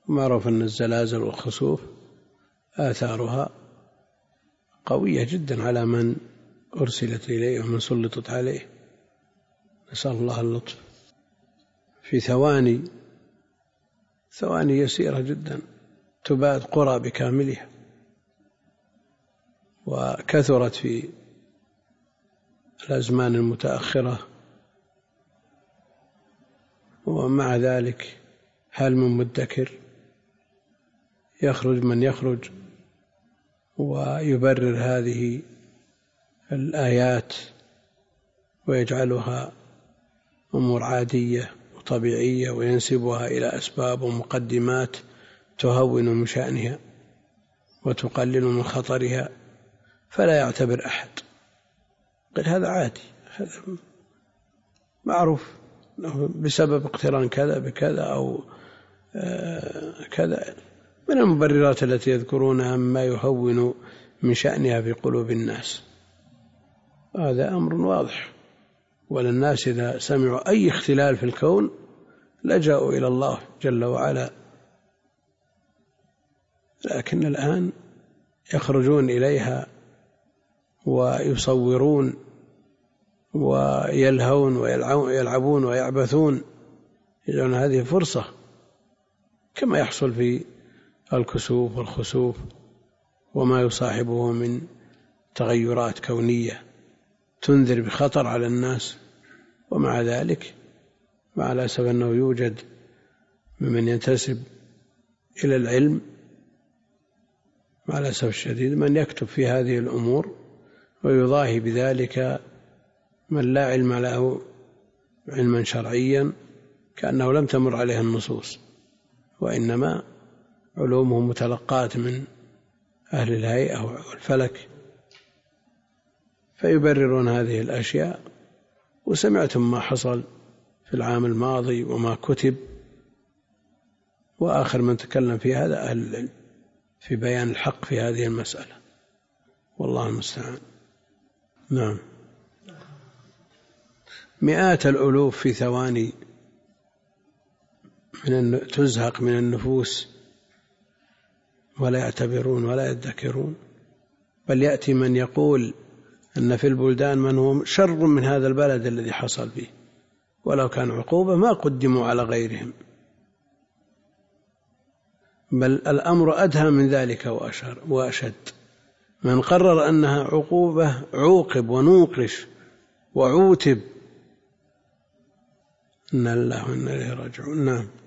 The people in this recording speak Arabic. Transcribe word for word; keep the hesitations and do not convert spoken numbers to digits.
معروف أن الزلازل والخسوف آثارها قوية جدا على من أرسلت إليه ومن سلطت عليه، نسأل الله اللطف. في ثواني ثواني يسيرة جدا تباد قرى بكاملها، وكثرت في الأزمان المتأخرة. ومع ذلك هل من مدكر؟ يخرج من يخرج ويبرر هذه الآيات ويجعلها أمور عادية وطبيعية وينسبها إلى أسباب ومقدمات تهون من شأنها وتقلل من خطرها، فلا يعتبر أحد، قل هذا عادي، هذا معروف بسبب اقتران كذا بكذا أو كذا من المبررات التي يذكرونها ما يهون من شأنها في قلوب الناس. هذا أمر واضح، وللناس إذا سمعوا أي اختلال في الكون لجأوا إلى الله جل وعلا، لكن الآن يخرجون إليها ويصورون ويلهون ويلعبون ويعبثون، يجعلون هذه فرصة، كما يحصل في الكسوف والخسوف وما يصاحبه من تغيرات كونية تنذر بخطر على الناس. ومع ذلك مع الأسف أنه يوجد ممن ينتسب إلى العلم مع الأسف الشديد من يكتب في هذه الأمور ويضاهي بذلك من لا علم له علما شرعيا، كأنه لم تمر عليه النصوص، وإنما علومه متلقاة من أهل الهيئة والفلك، فيبررون هذه الأشياء. وسمعتم ما حصل في العام الماضي وما كتب، وآخر من تكلم في هذا أهل العلم في بيان الحق في هذه المسألة، والله المستعان. نعم، مئات الألوف في ثواني من تزهق من النفوس ولا يعتبرون ولا يذكرون، بل يأتي من يقول أن في البلدان من هو شر من هذا البلد الذي حصل فيه، ولو كان عقوبة ما قدموا على غيرهم، بل الأمر أدهى من ذلك وأشد. من قرر أنها عقوبة عوقب ونوقش وعوتب، إن الله وإنا إليه راجعون. نعم.